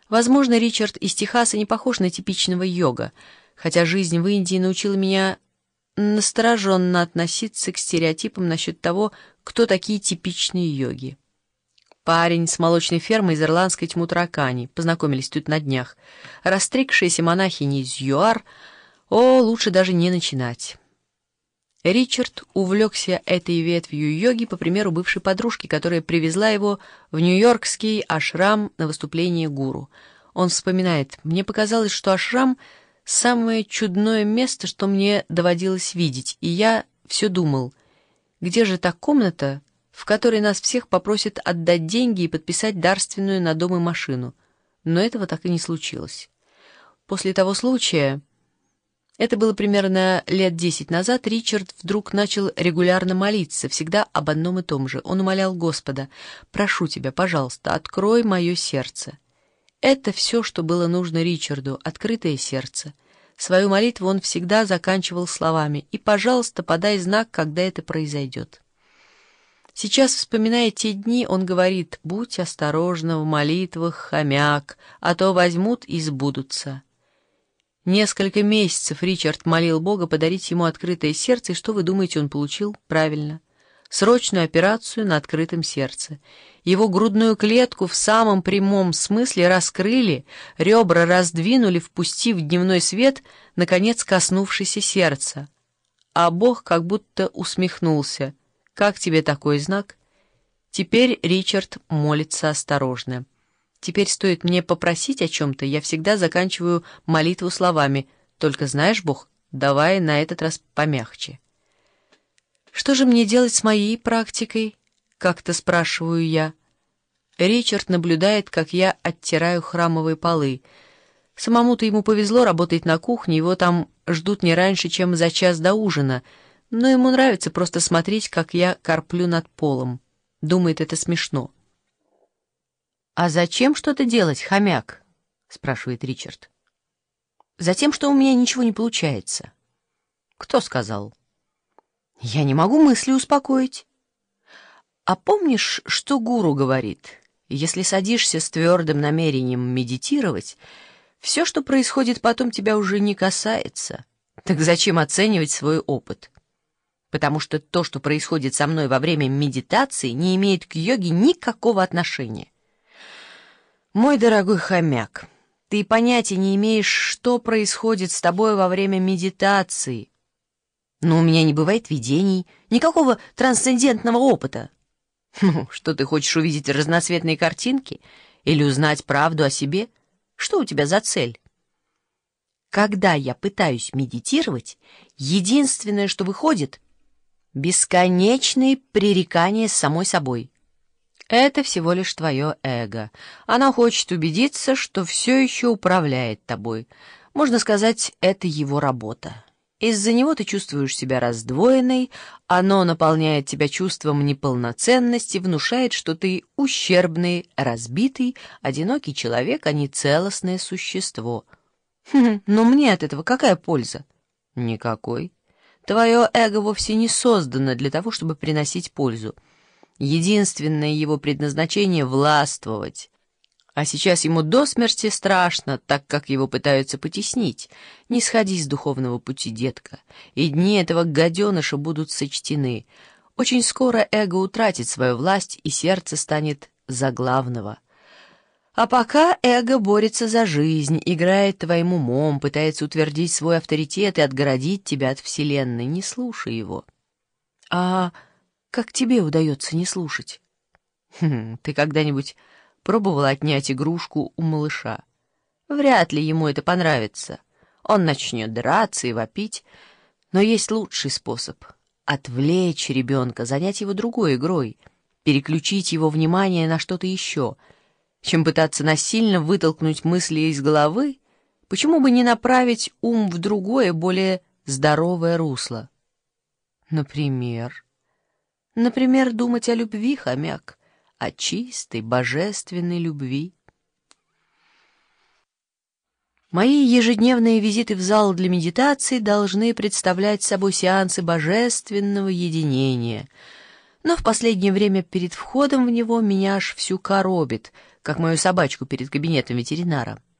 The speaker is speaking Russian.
Возможно, Ричард из Техаса не похож на типичного йога, хотя жизнь в Индии научила меня настороженно относиться к стереотипам насчет того, кто такие типичные йоги. Парень с молочной фермы из ирландской Тьму-Таракани, познакомились тут на днях. Растригшаяся монахиня из ЮАР, лучше даже не начинать. Ричард увлекся этой ветвью йоги по примеру бывшей подружки, которая привезла его в нью-йоркский ашрам на выступление гуру. Он вспоминает: «Мне показалось, что ашрам — самое чудное место, что мне доводилось видеть, и я все думал, где же та комната, в которой нас всех попросят отдать деньги и подписать дарственную на дом и машину». Но этого так и не случилось. После того случая, это было примерно лет 10 назад, Ричард вдруг начал регулярно молиться, всегда об одном и том же. Он умолял Господа: «Прошу тебя, пожалуйста, открой мое сердце». Это все, что было нужно Ричарду — открытое сердце. Свою молитву он всегда заканчивал словами: «И, пожалуйста, подай знак, когда это произойдет». Сейчас, вспоминая те дни, он говорит: «Будь осторожна в молитвах, хомяк, а то возьмут и сбудутся». Несколько месяцев Ричард молил Бога подарить ему открытое сердце, и что вы думаете, он получил? Правильно. Срочную операцию на открытом сердце. Его грудную клетку в самом прямом смысле раскрыли, ребра раздвинули, впустив дневной свет, наконец коснувшийся сердца. А Бог как будто усмехнулся: «Как тебе такой знак?» Теперь Ричард молится осторожно. Теперь стоит мне попросить о чем-то, я всегда заканчиваю молитву словами: «Только знаешь, Бог, давай на этот раз помягче». «Что же мне делать с моей практикой?» — как-то спрашиваю я. Ричард наблюдает, как я оттираю храмовые полы. Самому-то ему повезло работать на кухне, его там ждут не раньше, чем за час до ужина, но ему нравится просто смотреть, как я корплю над полом. Думает, это смешно. «А зачем что-то делать, хомяк?» — спрашивает Ричард. «Затем, что у меня ничего не получается». «Кто сказал?» «Я не могу мысли успокоить». «А помнишь, что гуру говорит? Если садишься с твердым намерением медитировать, все, что происходит потом, тебя уже не касается. Так зачем оценивать свой опыт? Потому что то, что происходит со мной во время медитации, не имеет к йоге никакого отношения». «Мой дорогой хомяк, ты понятия не имеешь, что происходит с тобой во время медитации. Но у меня не бывает видений, никакого трансцендентного опыта». «Ну, что, ты хочешь увидеть разноцветные картинки? Или узнать правду о себе? Что у тебя за цель?» «Когда я пытаюсь медитировать, единственное, что выходит — бесконечные пререкания с самой собой». Это всего лишь твое эго. Оно хочет убедиться, что все еще управляет тобой. Можно сказать, это его работа. Из-за него ты чувствуешь себя раздвоенной, оно наполняет тебя чувством неполноценности, внушает, что ты ущербный, разбитый, одинокий человек, а не целостное существо. Но мне от этого какая польза? Никакой. Твое эго вовсе не создано для того, чтобы приносить пользу. Единственное его предназначение — властвовать. А сейчас ему до смерти страшно, так как его пытаются потеснить. Не сходи с духовного пути, детка, и дни этого гаденыша будут сочтены. Очень скоро эго утратит свою власть, и сердце станет за главного. А пока эго борется за жизнь, играет твоим умом, пытается утвердить свой авторитет и отгородить тебя от Вселенной. Не слушай его. А как тебе удается не слушать? Ты когда-нибудь пробовала отнять игрушку у малыша? Вряд ли ему это понравится. Он начнет драться и вопить. Но есть лучший способ — отвлечь ребенка, занять его другой игрой, переключить его внимание на что-то еще. Чем пытаться насильно вытолкнуть мысли из головы, почему бы не направить ум в другое, более здоровое русло? Например, думать о любви, хомяк, о чистой, божественной любви. Мои ежедневные визиты в зал для медитации должны представлять собой сеансы божественного единения. Но в последнее время перед входом в него меня аж всю коробит. как мою собачку перед кабинетом ветеринара.